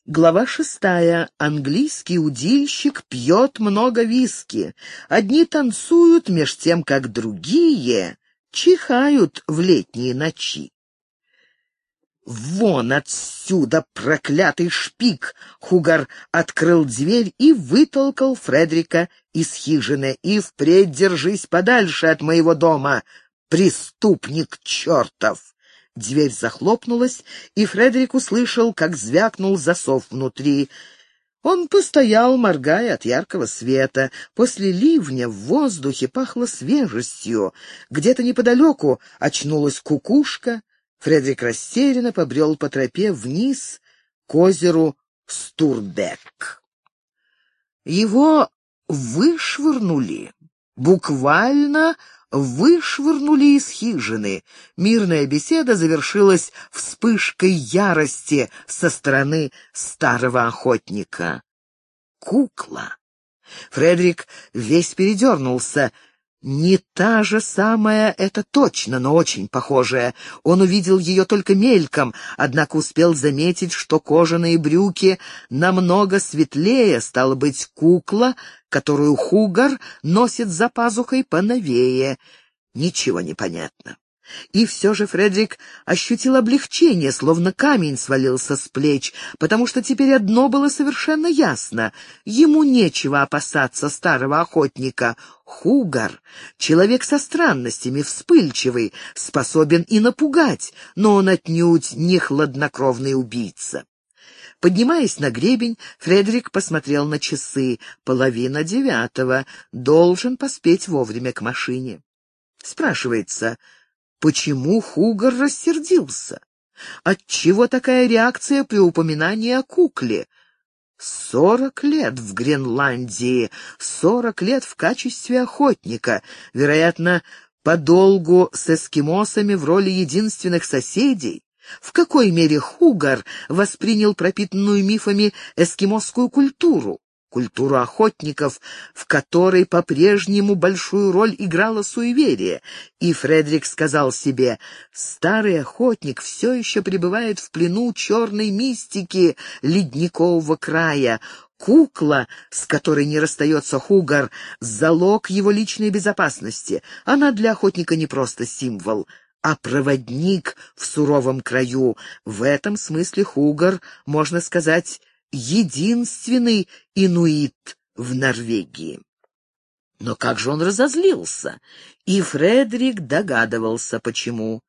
Глава 6. Английский удильщик пьет много виски. Одни танцуют, меж тем, как другие чихают в летние ночи. «Вон отсюда, проклятый шпик!» Хугар открыл дверь и вытолкал Фредрика из хижины. «И впредь держись подальше от моего дома, преступник чертов!» Дверь захлопнулась, и Фредерик услышал, как звякнул засов внутри. Он постоял, моргая от яркого света. После ливня в воздухе пахло свежестью. Где-то неподалеку очнулась кукушка. Фредерик растерянно побрел по тропе вниз к озеру Стурбек. Его вышвырнули, буквально вышвырнули из хижины. Мирная беседа завершилась вспышкой ярости со стороны старого охотника. Кукла. Фредерик весь передернулся. Не та же самая, это точно, но очень похожая. Он увидел ее только мельком, однако успел заметить, что кожаные брюки намного светлее, стало быть, кукла, которую Хугар носит за пазухой, поновее. Ничего не понятно. И все же Фредерик ощутил облегчение, словно камень свалился с плеч, потому что теперь одно было совершенно ясно. Ему нечего опасаться старого охотника. Хугар — человек со странностями, вспыльчивый, способен и напугать, но он отнюдь не хладнокровный убийца. Поднимаясь на гребень, Фредерик посмотрел на часы. 8:30. Должен поспеть вовремя к машине. Спрашивается, почему Хугар рассердился? Отчего такая реакция при упоминании о кукле? 40 лет в Гренландии, 40 лет в качестве охотника, вероятно, подолгу с эскимосами в роли единственных соседей. В какой мере Хугар воспринял пропитанную мифами эскимосскую культуру? Культуру охотников, в которой по-прежнему большую роль играло суеверие. И Фредерик сказал себе, старый охотник все еще пребывает в плену черной мистики ледникового края. Кукла, с которой не расстается Хугар, залог его личной безопасности. Она для охотника не просто символ, а проводник в суровом краю. В этом смысле Хугар, можно сказать, единственный инуит в Норвегии. Но как же он разозлился! И Фредерик догадывался, почему.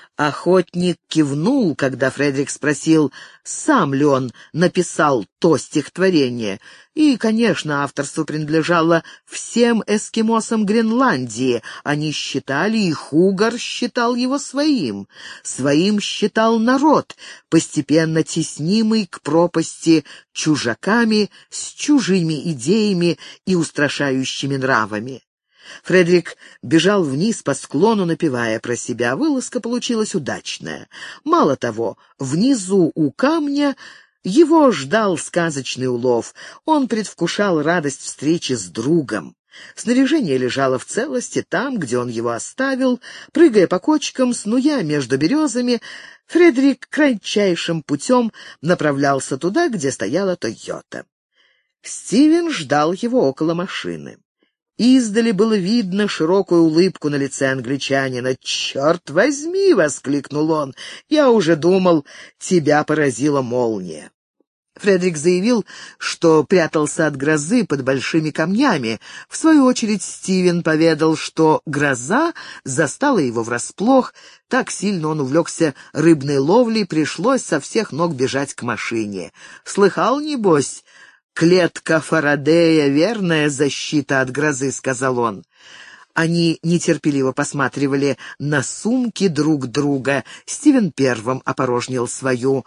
Охотник кивнул, когда Фредерик спросил, сам ли он написал то стихотворение. И, конечно, авторство принадлежало всем эскимосам Гренландии. Они считали, и Хугар считал его своим. Своим считал народ, постепенно теснимый к пропасти чужаками с чужими идеями и устрашающими нравами. Фредерик бежал вниз по склону, напевая про себя. Вылазка получилась удачная. Мало того, внизу у камня его ждал сказочный улов. Он предвкушал радость встречи с другом. Снаряжение лежало в целости там, где он его оставил. Прыгая по кочкам, снуя между березами, Фредерик кратчайшим путем направлялся туда, где стояла Тойота. Стивен ждал его около машины. Издали было видно широкую улыбку на лице англичанина. «Черт возьми!» — воскликнул он. «Я уже думал, тебя поразила молния». Фредерик заявил, что прятался от грозы под большими камнями. В свою очередь Стивен поведал, что гроза застала его врасплох. Так сильно он увлекся рыбной ловлей, пришлось со всех ног бежать к машине. «Слыхал, небось? Клетка Фарадея — верная защита от грозы», — сказал он. Они нетерпеливо посматривали на сумки друг друга. Стивен первым опорожнил свою.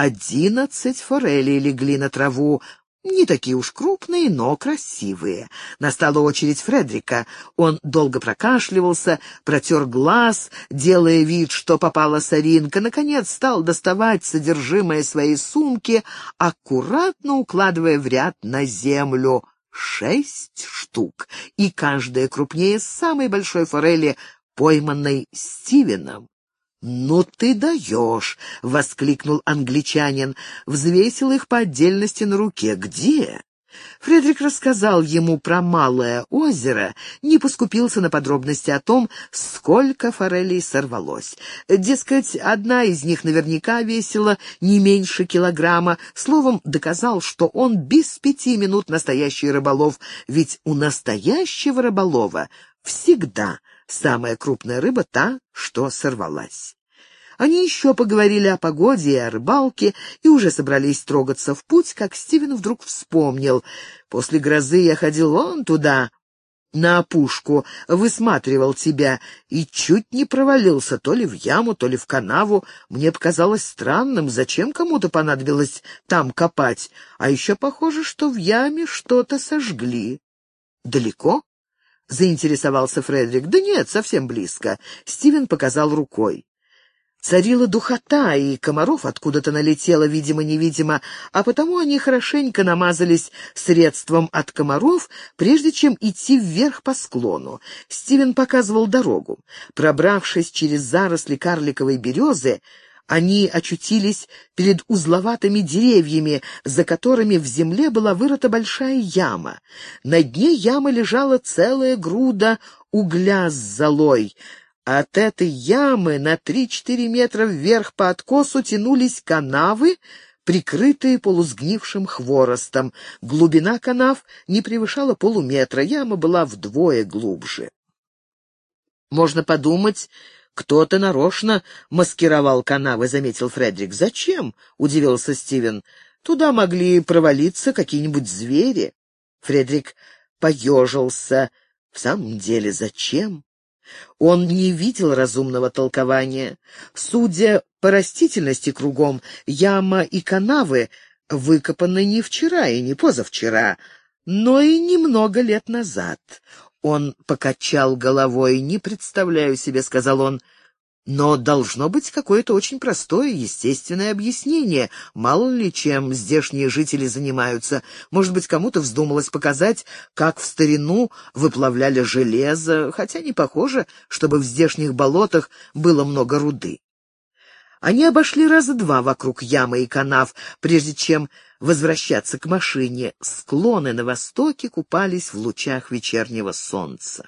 11 форелей легли на траву. Не такие уж крупные, но красивые. Настала очередь Фредерика. Он долго прокашливался, протер глаз, делая вид, что попала соринка. Наконец стал доставать содержимое своей сумки, аккуратно укладывая в ряд на землю. 6 штук, и каждая крупнее самой большой форели, пойманной Стивеном. «Ну ты даешь!» — воскликнул англичанин. Взвесил их по отдельности на руке. «Где?» Фредерик рассказал ему про Малое озеро, не поскупился на подробности о том, сколько форелей сорвалось. Дескать, одна из них наверняка весила не меньше килограмма. Словом, доказал, что он без 5 минут настоящий рыболов, ведь у настоящего рыболова всегда самая крупная рыба та, что сорвалась. Они еще поговорили о погоде и о рыбалке, и уже собрались трогаться в путь, как Стивен вдруг вспомнил. «После грозы я ходил вон туда, на опушку, высматривал тебя и чуть не провалился то ли в яму, то ли в канаву. Мне показалось странным, зачем кому-то понадобилось там копать, а еще похоже, что в яме что-то сожгли». «Далеко?» — заинтересовался Фредерик. «Да нет, совсем близко». Стивен показал рукой. Царила духота, и комаров откуда-то налетело, видимо-невидимо, а потому они хорошенько намазались средством от комаров, прежде чем идти вверх по склону. Стивен показывал дорогу. Пробравшись через заросли карликовой березы, они очутились перед узловатыми деревьями, за которыми в земле была вырыта большая яма. На дне ямы лежала целая груда угля с золой. От этой ямы на 3-4 метра вверх по откосу тянулись канавы, прикрытые полусгнившим хворостом. Глубина канав не превышала полуметра, яма была вдвое глубже. «Можно подумать, кто-то нарочно маскировал канавы», — заметил Фредерик. «Зачем?» — удивился Стивен. «Туда могли провалиться какие-нибудь звери». Фредерик поежился. «В самом деле, зачем?» Он не видел разумного толкования. Судя по растительности кругом, яма и канавы выкопаны не вчера и не позавчера, но и немного лет назад. Он покачал головой. «Не представляю себе», — сказал он, — «но должно быть какое-то очень простое, естественное объяснение. Мало ли чем здешние жители занимаются. Может быть, кому-то вздумалось показать, как в старину выплавляли железо, хотя не похоже, чтобы в здешних болотах было много руды». Они обошли раза 2 вокруг ямы и канав, прежде чем возвращаться к машине. Склоны на востоке купались в лучах вечернего солнца.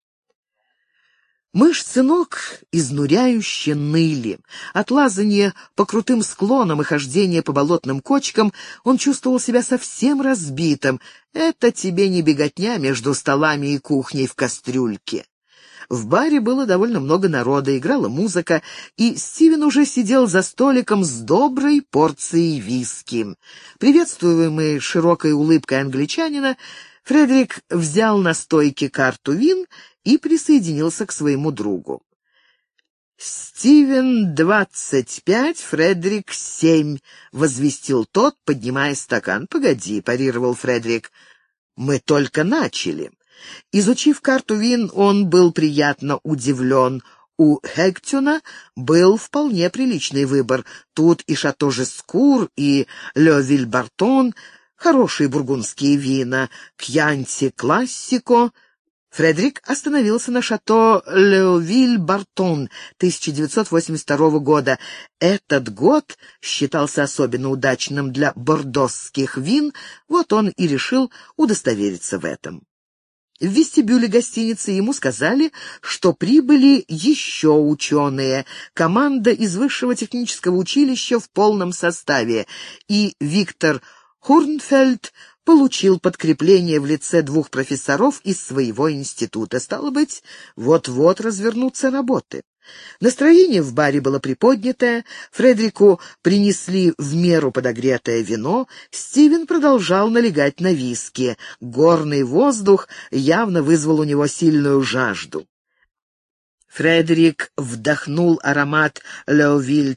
Мышцы ног изнуряюще ныли. От лазания по крутым склонам и хождения по болотным кочкам он чувствовал себя совсем разбитым. Это тебе не беготня между столами и кухней в кастрюльке. В баре было довольно много народа, играла музыка, и Стивен уже сидел за столиком с доброй порцией виски. Приветствуемый широкой улыбкой англичанина, Фредерик взял на стойке карту вин и присоединился к своему другу. «Стивен 25, Фредерик 7», — возвестил тот, поднимая стакан. «Погоди», — парировал Фредерик, — «мы только начали». Изучив карту вин, он был приятно удивлен. У Хэгтюна был вполне приличный выбор. Тут и Шато Жескур, и Ле Вильбартон, хорошие бургундские вина, Кьянти Классико. Фредерик остановился на Шато Ле Вильбартон 1982 года. Этот год считался особенно удачным для бордосских вин, вот он и решил удостовериться в этом. В вестибюле гостиницы ему сказали, что прибыли еще ученые, команда из высшего технического училища в полном составе, и Виктор Хурнфельд получил подкрепление в лице 2 профессоров из своего института. Стало быть, вот-вот развернутся работы. Настроение в баре было приподнятое, Фредерику принесли в меру подогретое вино, Стивен продолжал налегать на виски. Горный воздух явно вызвал у него сильную жажду. Фредерик вдохнул аромат Леовиль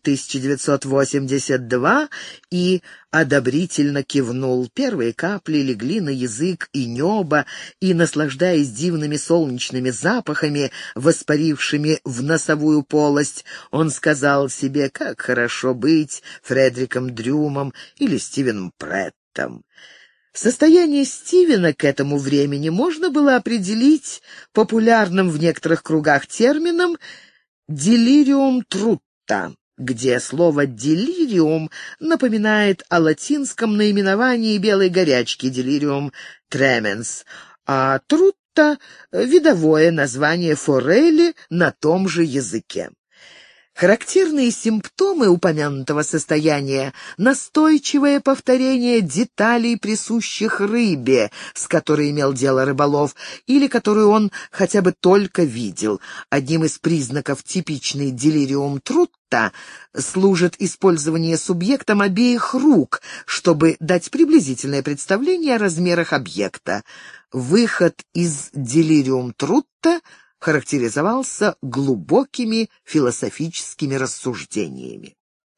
1982 и одобрительно кивнул. Первые капли легли на язык и небо, и, наслаждаясь дивными солнечными запахами, воспарившими в носовую полость, он сказал себе, как хорошо быть Фредериком Дрюмом или Стивеном Преттом. Состояние Стивена к этому времени можно было определить популярным в некоторых кругах термином «делириум трутто». трутта, где слово «делириум» напоминает о латинском наименовании белой горячки «делириум тременс», а трутта — видовое название форели на том же языке. Характерные симптомы упомянутого состояния — настойчивое повторение деталей, присущих рыбе, с которой имел дело рыболов, или которую он хотя бы только видел. Одним из признаков типичной делириум трутта служит использование субъектом обеих рук, чтобы дать приблизительное представление о размерах объекта. Выход из делириум трутта характеризовался глубокими философическими рассуждениями.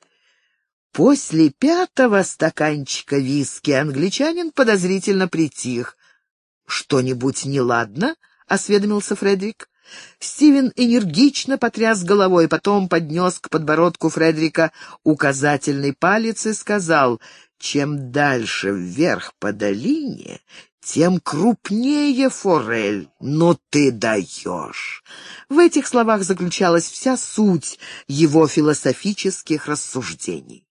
После 5-го стаканчика виски англичанин подозрительно притих. «Что-нибудь неладно?» — осведомился Фредерик. Стивен энергично потряс головой, потом поднес к подбородку Фредерика указательный палец и сказал: «Чем дальше вверх по долине, тем крупнее форель. Ну ты даешь!» В этих словах заключалась вся суть его философических рассуждений.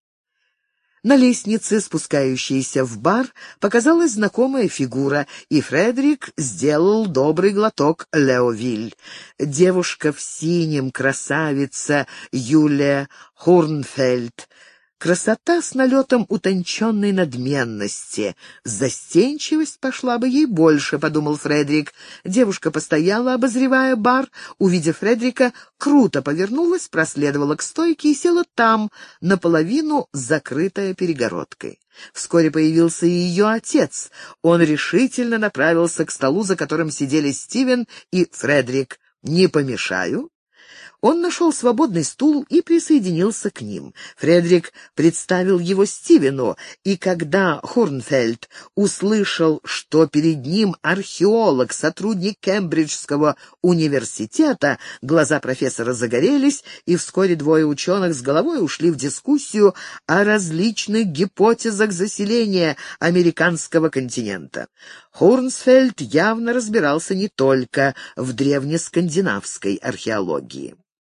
На лестнице, спускающейся в бар, показалась знакомая фигура, и Фредерик сделал добрый глоток Леовиль. Девушка в синем, красавица Юлия Хорнфельд. Красота с налетом утонченной надменности. Застенчивость пошла бы ей больше, подумал Фредерик. Девушка постояла, обозревая бар. Увидев Фредерика, круто повернулась, проследовала к стойке и села там, наполовину закрытая перегородкой. Вскоре появился и ее отец. Он решительно направился к столу, за которым сидели Стивен и Фредерик. «Не помешаю?» Он нашел свободный стул и присоединился к ним. Фредерик представил его Стивену, и когда Хорнфельд услышал, что перед ним археолог, сотрудник Кембриджского университета, глаза профессора загорелись, и вскоре двое ученых с головой ушли в дискуссию о различных гипотезах заселения американского континента. Хорнфельд явно разбирался не только в древнескандинавской археологии.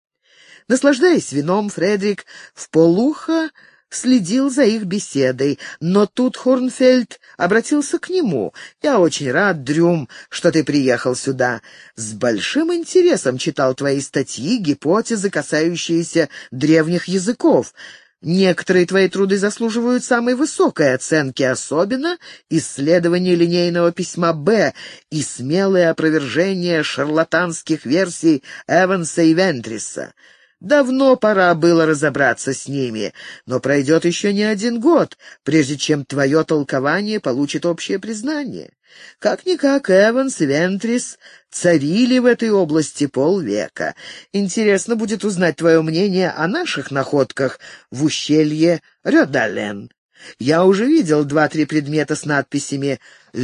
Наслаждаясь вином, Фредерик вполуха следил за их беседой, но тут Хорнфельд обратился к нему. «Я очень рад, Дрюм, что ты приехал сюда. С большим интересом читал твои статьи, гипотезы, касающиеся древних языков. Некоторые твои труды заслуживают самой высокой оценки, особенно исследование линейного письма «Б» и смелое опровержение шарлатанских версий Эванса и Вентриса. Давно пора было разобраться с ними, но пройдет еще не 1 год, прежде чем твое толкование получит общее признание. Как-никак Эванс и Вентрис царили в этой области полвека. Интересно будет узнать твое мнение о наших находках в ущелье Рёдален. Я уже видел 2-3 предмета с надписями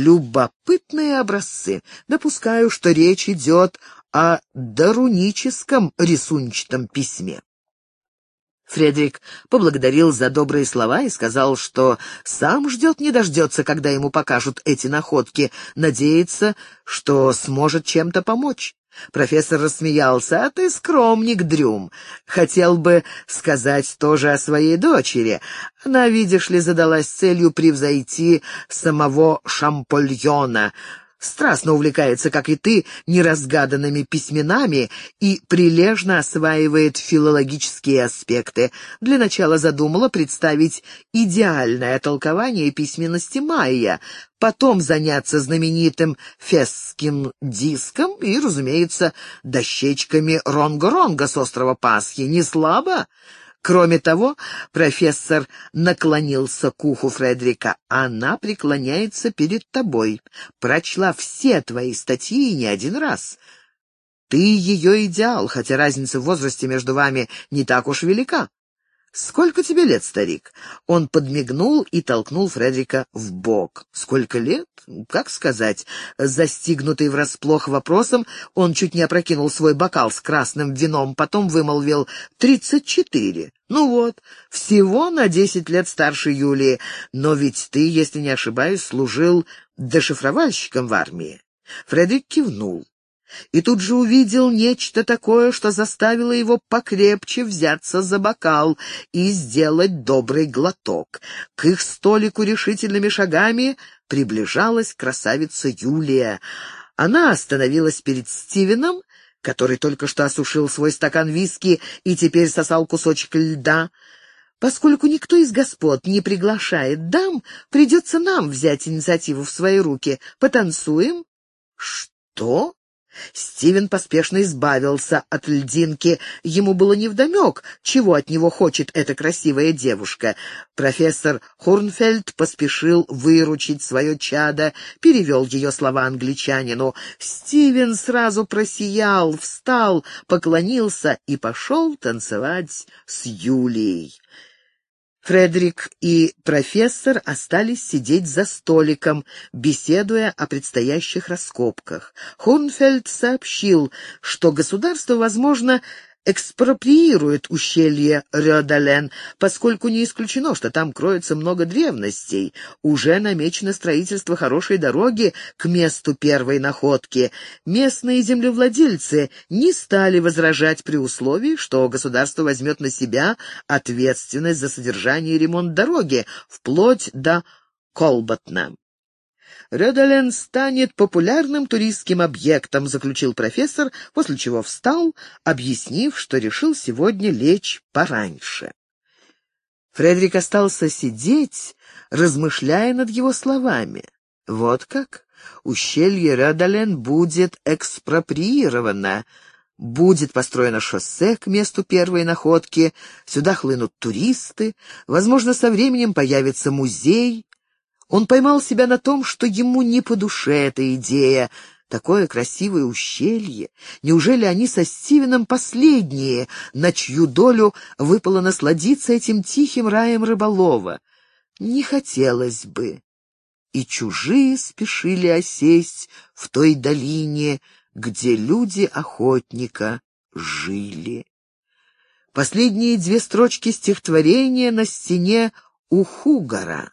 «Любопытные образцы». Допускаю, что речь идет о доруническом рисунчатом письме. Фредерик поблагодарил за добрые слова и сказал, что сам ждет не дождется, когда ему покажут эти находки, надеется, что сможет чем-то помочь. Профессор рассмеялся. «А ты скромник, Дрюм. Хотел бы сказать тоже о своей дочери. Она, видишь ли, задалась целью превзойти самого Шампольона. Страстно увлекается, как и ты, неразгаданными письменами и прилежно осваивает филологические аспекты. Для начала задумала представить идеальное толкование письменности майя, потом заняться знаменитым фесским диском и, разумеется, дощечками Ронго-Ронго с острова Пасхи. Не слабо?» Кроме того, профессор наклонился к уху Фредерика. «Она преклоняется перед тобой. Прочла все твои статьи не 1 раз. Ты ее идеал, хотя разница в возрасте между вами не так уж велика. Сколько тебе лет, старик?» Он подмигнул и толкнул Фредерика в бок. «Сколько лет? Как сказать?» Застигнутый врасплох вопросом, он чуть не опрокинул свой бокал с красным вином, потом вымолвил: 34. «Ну вот, всего на 10 лет старше Юлии. Но ведь ты, если не ошибаюсь, служил дешифровальщиком в армии». Фредерик кивнул. и тут же увидел нечто такое, что заставило его покрепче взяться за бокал и сделать добрый глоток. К их столику решительными шагами приближалась красавица Юлия. Она остановилась перед Стивеном, который только что осушил свой стакан виски и теперь сосал кусочек льда. «Поскольку никто из господ не приглашает дам, придется нам взять инициативу в свои руки. Потанцуем?» «Что?» Стивен поспешно избавился от льдинки. Ему было невдомек, чего от него хочет эта красивая девушка. Профессор Хорнфельд поспешил выручить свое чадо, перевел ее слова англичанину. Стивен сразу просиял, встал, поклонился и пошел танцевать с Юлией. Фредерик и профессор остались сидеть за столиком, беседуя о предстоящих раскопках. Хорнфельд сообщил, что государство, возможно, экспроприирует ущелье Рёдален, поскольку не исключено, что там кроется много древностей. Уже намечено строительство хорошей дороги к месту первой находки. Местные землевладельцы не стали возражать при условии, что государство возьмет на себя ответственность за содержание и ремонт дороги, вплоть до Колботна. «Рёдален станет популярным туристским объектом», — заключил профессор, после чего встал, объяснив, что решил сегодня лечь пораньше. Фредерик остался сидеть, размышляя над его словами. Вот как? Ущелье Рёдален будет экспроприировано. Будет построено шоссе к месту первой находки, сюда хлынут туристы, возможно, со временем появится музей. Он поймал себя на том, что ему не по душе эта идея. Такое красивое ущелье. Неужели они со Стивеном последние, на чью долю выпало насладиться этим тихим раем рыболова? Не хотелось бы. И чужие спешили осесть в той долине, где люди охотника жили. Последние две строчки стихотворения на стене у Хугара.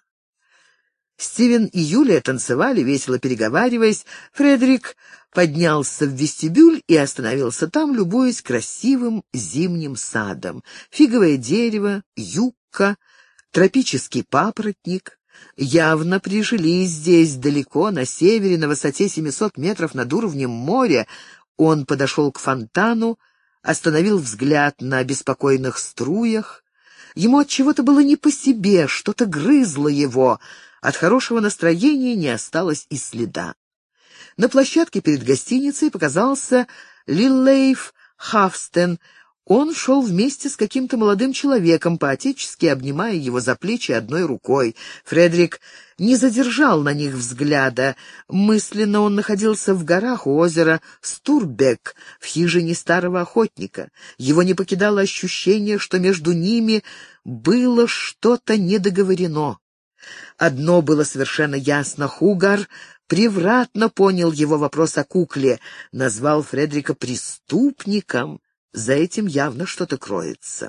Стивен и Юлия танцевали, весело переговариваясь. Фредерик поднялся в вестибюль и остановился там, любуясь красивым зимним садом. Фиговое дерево, юкка, тропический папоротник. Явно прижились здесь, далеко, на севере, на высоте 700 метров над уровнем моря. Он подошел к фонтану, остановил взгляд на беспокойных струях. Ему от чего-то было не по себе, что-то грызло его. От хорошего настроения не осталось и следа. На площадке перед гостиницей показался Лиллейф Хафстен. Он шел вместе с каким-то молодым человеком, по-отечески обнимая его за плечи одной рукой. Фредерик не задержал на них взгляда. Мысленно он находился в горах у озера Стурбек, в хижине старого охотника. Его не покидало ощущение, что между ними было что-то недоговорено. Одно было совершенно ясно: Хугар превратно понял его вопрос о кукле, назвал Фредерика преступником. За этим явно что-то кроется.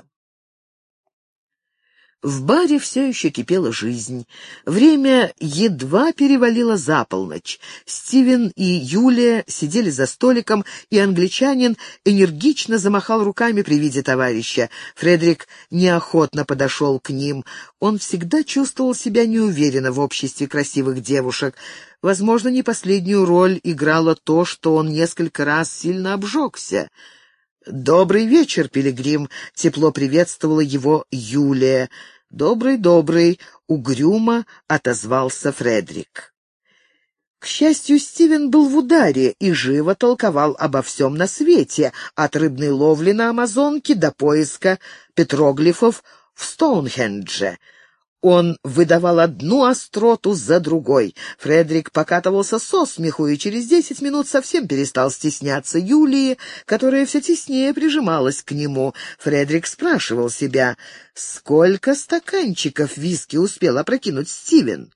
В баре все еще кипела жизнь. Время едва перевалило за полночь. Стивен и Юлия сидели за столиком, и англичанин энергично замахал руками при виде товарища. Фредерик неохотно подошел к ним. Он всегда чувствовал себя неуверенно в обществе красивых девушек. Возможно, не последнюю роль играло то, что он несколько раз сильно обжегся. «Добрый вечер, пилигрим!» — тепло приветствовала его Юлия. «Добрый, добрый!» — угрюмо отозвался Фредерик. К счастью, Стивен был в ударе и живо толковал обо всем на свете, от рыбной ловли на Амазонке до поиска петроглифов в Стоунхендже. Он выдавал одну остроту за другой. Фредерик покатывался со смеху и через 10 минут совсем перестал стесняться Юлии, которая все теснее прижималась к нему. Фредерик спрашивал себя, сколько стаканчиков виски успел опрокинуть Стивен.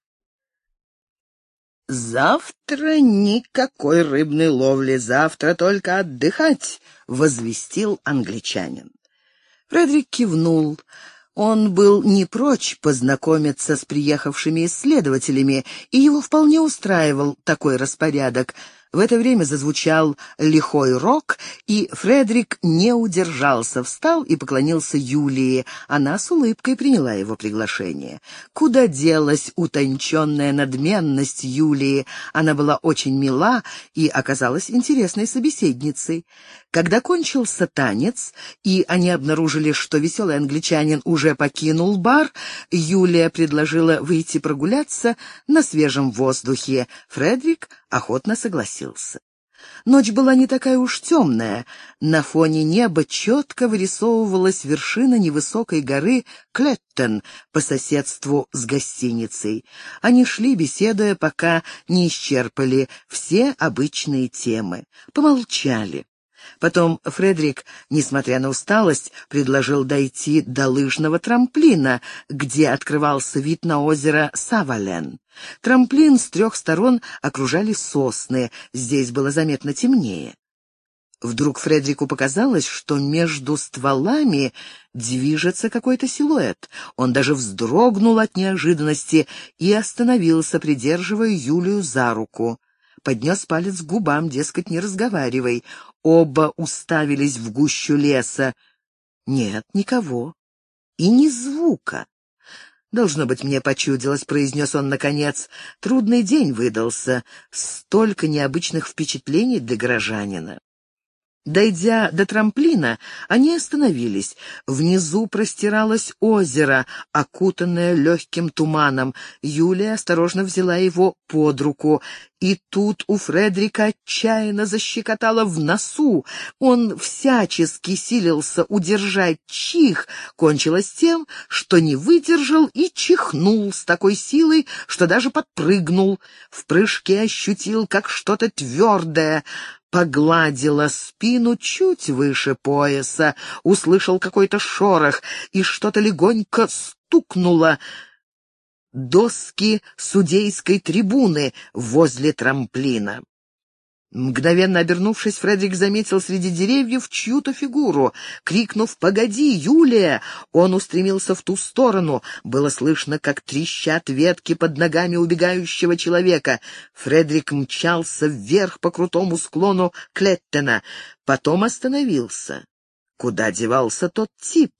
«Завтра никакой рыбной ловли, завтра только отдыхать», — возвестил англичанин. Фредерик кивнул. Он был не прочь познакомиться с приехавшими исследователями, и его вполне устраивал такой распорядок. В это время зазвучал лихой рог, и Фредерик не удержался, встал и поклонился Юлии. Она с улыбкой приняла его приглашение. Куда делась утонченная надменность Юлии? Она была очень мила и оказалась интересной собеседницей. Когда кончился танец, и они обнаружили, что веселый англичанин уже покинул бар, Юлия предложила выйти прогуляться на свежем воздухе. Фредерик охотно согласился. Ночь была не такая уж темная. На фоне неба четко вырисовывалась вершина невысокой горы Клеттен по соседству с гостиницей. Они шли, беседуя, пока не исчерпали все обычные темы. Помолчали. Потом Фредерик, несмотря на усталость, предложил дойти до лыжного трамплина, где открывался вид на озеро Савален. Трамплин с 3 сторон окружали сосны, здесь было заметно темнее. Вдруг Фредерику показалось, что между стволами движется какой-то силуэт. Он даже вздрогнул от неожиданности и остановился, придерживая Юлию за руку. Поднес палец к губам, дескать, не разговаривай. Оба уставились в гущу леса. Нет, никого. И ни звука. «Должно быть, мне почудилось», — произнес он наконец. «Трудный день выдался. Столько необычных впечатлений для горожанина». Дойдя до трамплина, они остановились. Внизу простиралось озеро, окутанное легким туманом. Юлия осторожно взяла его под руку. И тут у Фредерика отчаянно защекотало в носу. Он всячески силился удержать чих. Кончилось тем, что не выдержал и чихнул с такой силой, что даже подпрыгнул. В прыжке ощутил, как что-то твердое погладила спину чуть выше пояса, услышал какой-то шорох, и что-то легонько стукнуло доски судейской трибуны возле трамплина. Мгновенно обернувшись, Фредерик заметил среди деревьев чью-то фигуру. Крикнув «Погоди, Юлия!», он устремился в ту сторону. Было слышно, как трещат ветки под ногами убегающего человека. Фредерик мчался вверх по крутому склону Клеттена. Потом остановился. Куда девался тот тип?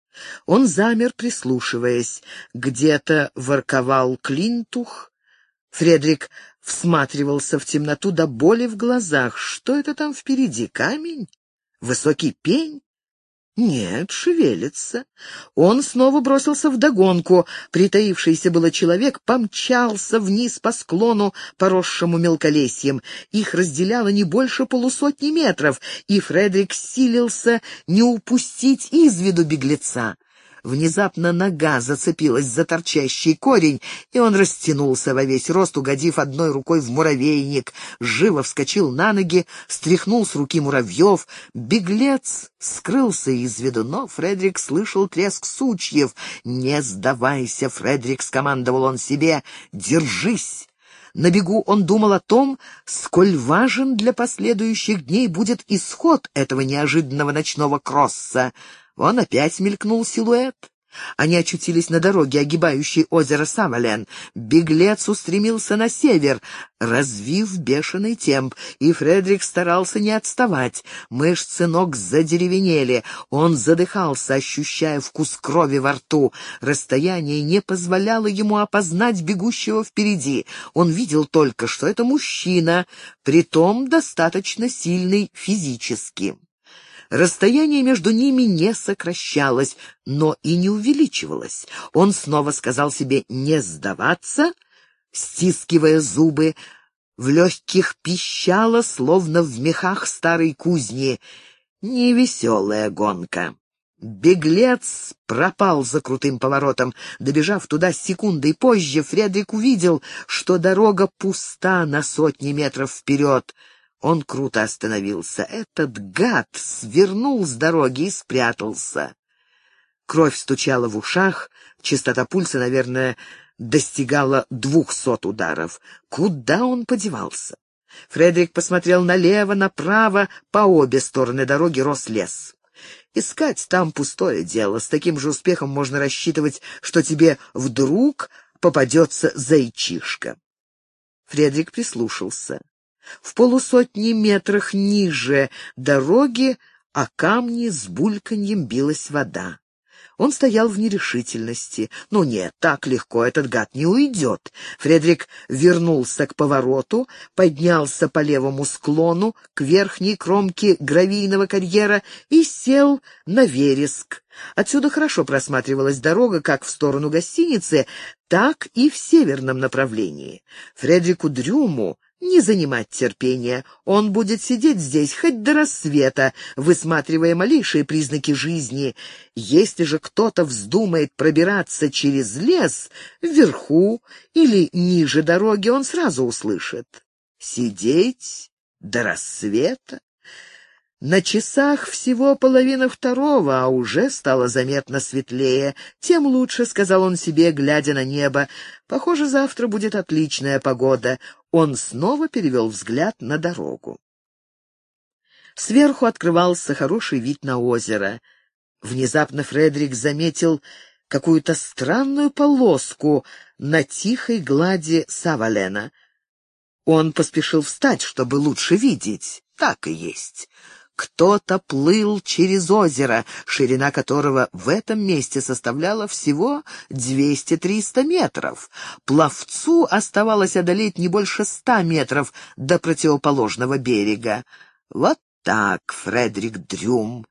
Он замер, прислушиваясь. Где-то ворковал Клинтух. Фредерик всматривался в темноту до боли в глазах. Что это там впереди? Камень? Высокий пень? Нет, шевелится. Он снова бросился вдогонку. Притаившийся было человек помчался вниз по склону, поросшему мелколесьем. Их разделяло не больше 150 метров, и Фредерик силился не упустить из виду беглеца. Внезапно нога зацепилась за торчащий корень, и он растянулся во весь рост, угодив одной рукой в муравейник. Живо вскочил на ноги, стряхнул с руки муравьев. Беглец скрылся из виду, но Фредерик слышал треск сучьев. «Не сдавайся, Фредерик!» — скомандовал он себе. «Держись!» На бегу он думал о том, сколь важен для последующих дней будет исход этого неожиданного ночного кросса. Он опять мелькнул силуэт. Они очутились на дороге, огибающей озеро Савален. Беглец устремился на север, развив бешеный темп, и Фредерик старался не отставать. Мышцы ног задеревенели, он задыхался, ощущая вкус крови во рту. Расстояние не позволяло ему опознать бегущего впереди. Он видел только, что это мужчина, притом достаточно сильный физически. Расстояние между ними не сокращалось, но и не увеличивалось. Он снова сказал себе «не сдаваться», стискивая зубы. В легких пищало, словно в мехах старой кузни. Невеселая гонка. Беглец пропал за крутым поворотом. Добежав туда секундой позже, Фредерик увидел, что дорога пуста на сотни метров вперед. Он круто остановился. Этот гад свернул с дороги и спрятался. Кровь стучала в ушах, частота пульса, наверное, достигала 200 ударов. Куда он подевался? Фредерик посмотрел налево, направо, по обе стороны дороги рос лес. Искать там пустое дело. С таким же успехом можно рассчитывать, что тебе вдруг попадется зайчишка. Фредерик прислушался. В полусотни метрах ниже дороги о камни с бульканьем билась вода. Он стоял в нерешительности. Ну нет, так легко этот гад не уйдет. Фредерик вернулся к повороту, поднялся по левому склону к верхней кромке гравийного карьера и сел на вереск. Отсюда хорошо просматривалась дорога как в сторону гостиницы, так и в северном направлении. Фредерику Дрюму не занимать терпения. Он будет сидеть здесь хоть до рассвета, высматривая малейшие признаки жизни. Если же кто-то вздумает пробираться через лес, вверху или ниже дороги, он сразу услышит. Сидеть до рассвета? На часах всего 1:30, а уже стало заметно светлее. Тем лучше, — сказал он себе, глядя на небо. Похоже, завтра будет отличная погода. Он снова перевел взгляд на дорогу. Сверху открывался хороший вид на озеро. Внезапно Фредерик заметил какую-то странную полоску на тихой глади Савалена. Он поспешил встать, чтобы лучше видеть. Так и есть. Кто-то плыл через озеро, ширина которого в этом месте составляла всего 200-300 метров. Пловцу оставалось одолеть не больше 100 метров до противоположного берега. Вот так, Фредерик Дрюм.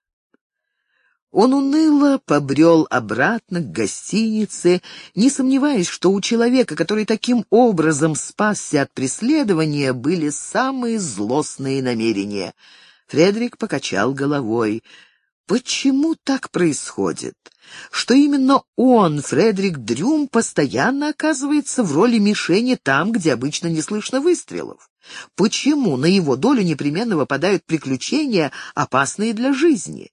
Он уныло побрел обратно к гостинице, не сомневаясь, что у человека, который таким образом спасся от преследования, были самые злостные намерения. Фредерик покачал головой. Почему так происходит? Что именно он, Фредерик Дрюм, постоянно оказывается в роли мишени там, где обычно не слышно выстрелов? Почему на его долю непременно выпадают приключения, опасные для жизни?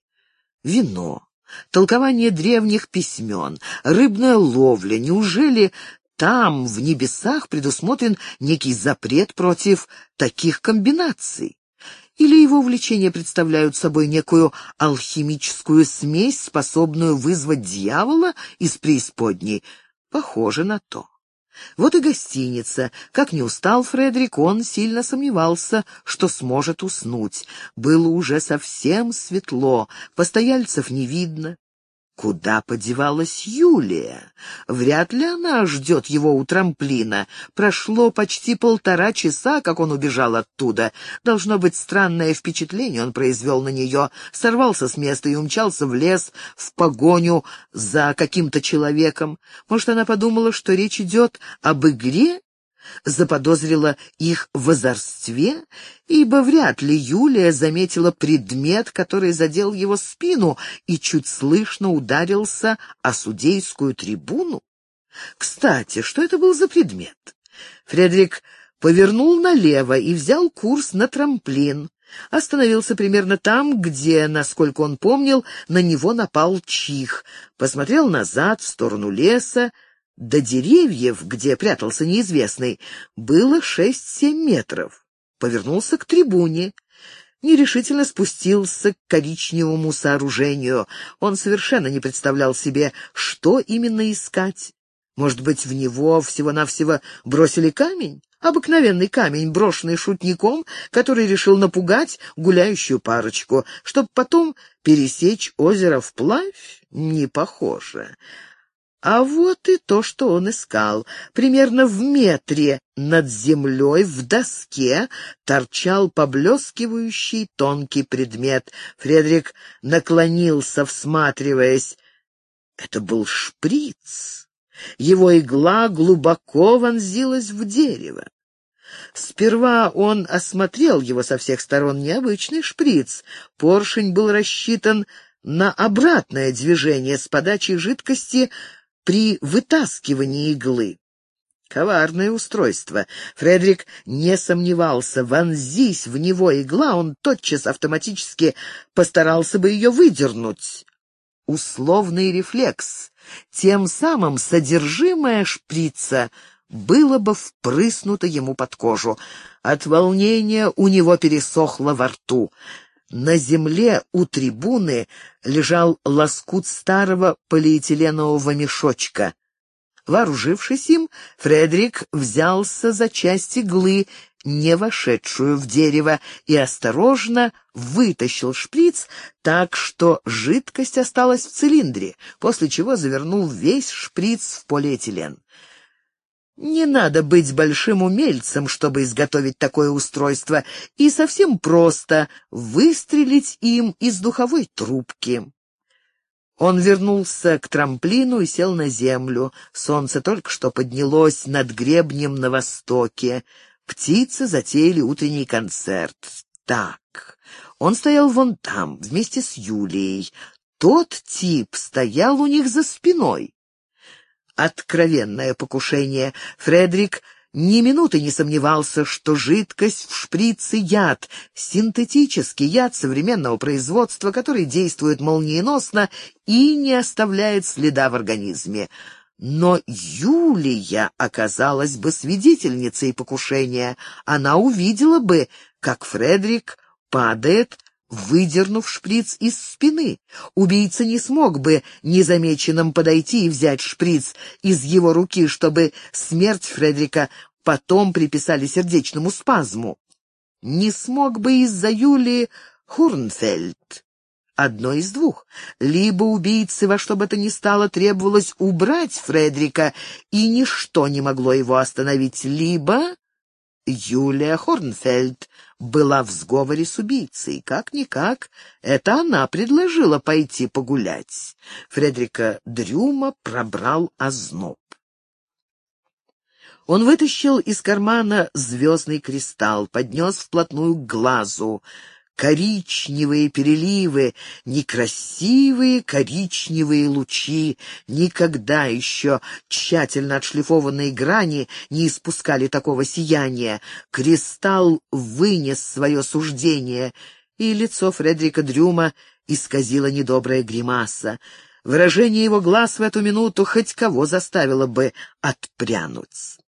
Вино, толкование древних письмен, рыбная ловля. Неужели там, в небесах, предусмотрен некий запрет против таких комбинаций? Или его увлечения представляют собой некую алхимическую смесь, способную вызвать дьявола из преисподней? Похоже на то. Вот и гостиница. Как ни устал Фредерик, он сильно сомневался, что сможет уснуть. Было уже совсем светло, постояльцев не видно. Куда подевалась Юлия? Вряд ли она ждет его у трамплина. Прошло почти 1,5 часа, как он убежал оттуда. Должно быть, странное впечатление он произвел на нее. Сорвался с места и умчался в лес в погоню за каким-то человеком. Может, она подумала, что речь идет об игре? Заподозрила их в озорстве, ибо вряд ли Юлия заметила предмет, который задел его спину и чуть слышно ударился о судейскую трибуну. Кстати, что это был за предмет? Фредерик повернул налево и взял курс на трамплин. Остановился примерно там, где, насколько он помнил, на него напал чих. Посмотрел назад, в сторону леса. До деревьев, где прятался неизвестный, было 6-7 метров. Повернулся к трибуне. Нерешительно спустился к коричневому сооружению. Он совершенно не представлял себе, что именно искать. Может быть, в него всего-навсего бросили камень? Обыкновенный камень, брошенный шутником, который решил напугать гуляющую парочку, чтобы потом пересечь озеро вплавь? Не похоже. А вот и то, что он искал. Примерно в метре над землей в доске торчал поблескивающий тонкий предмет. Фредерик наклонился, всматриваясь. Это был шприц. Его игла глубоко вонзилась в дерево. Сперва он осмотрел его со всех сторон. Необычный шприц. Поршень был рассчитан на обратное движение с подачей жидкости при вытаскивании иглы. Коварное устройство. Фредерик не сомневался, вонзись в него игла, он тотчас автоматически постарался бы ее выдернуть. Условный рефлекс. Тем самым содержимое шприца было бы впрыснуто ему под кожу. От волнения у него пересохло во рту. На земле у трибуны лежал лоскут старого полиэтиленового мешочка. Вооружившись им, Фредерик взялся за часть иглы не вошедшую в дерево, и осторожно вытащил шприц так, что жидкость осталась в цилиндре, после чего завернул весь шприц в полиэтилен. Не надо быть большим умельцем, чтобы изготовить такое устройство, и совсем просто выстрелить им из духовой трубки. Он вернулся к трамплину и сел на землю. Солнце только что поднялось над гребнем на востоке. Птицы затеяли утренний концерт. Так, он стоял вон там, вместе с Юлией. Тот тип стоял у них за спиной. Откровенное покушение. Фредерик ни минуты не сомневался, что жидкость в шприце — яд, синтетический яд современного производства, который действует молниеносно и не оставляет следа в организме. Но Юлия оказалась бы свидетельницей покушения. Она увидела бы, как Фредерик падает, выдернув шприц из спины. Убийца не смог бы незамеченным подойти и взять шприц из его руки, чтобы смерть Фредерика потом приписали сердечному спазму. Не смог бы из-за Юлии Хурнфельд. Одно из двух. Либо убийце во что бы то ни стало требовалось убрать Фредерика, и ничто не могло его остановить, либо Юлия Хорнфельд была в сговоре с убийцей. Как-никак, это она предложила пойти погулять. Фредерика Дрюма пробрал озноб. Он вытащил из кармана звездный кристалл, поднес вплотную к глазу. Коричневые переливы, некрасивые коричневые лучи. Никогда еще тщательно отшлифованные грани не испускали такого сияния. Кристалл вынес свое суждение, и лицо Фредерика Дрюма исказило недобрая гримаса. Выражение его глаз в эту минуту хоть кого заставило бы отпрянуть.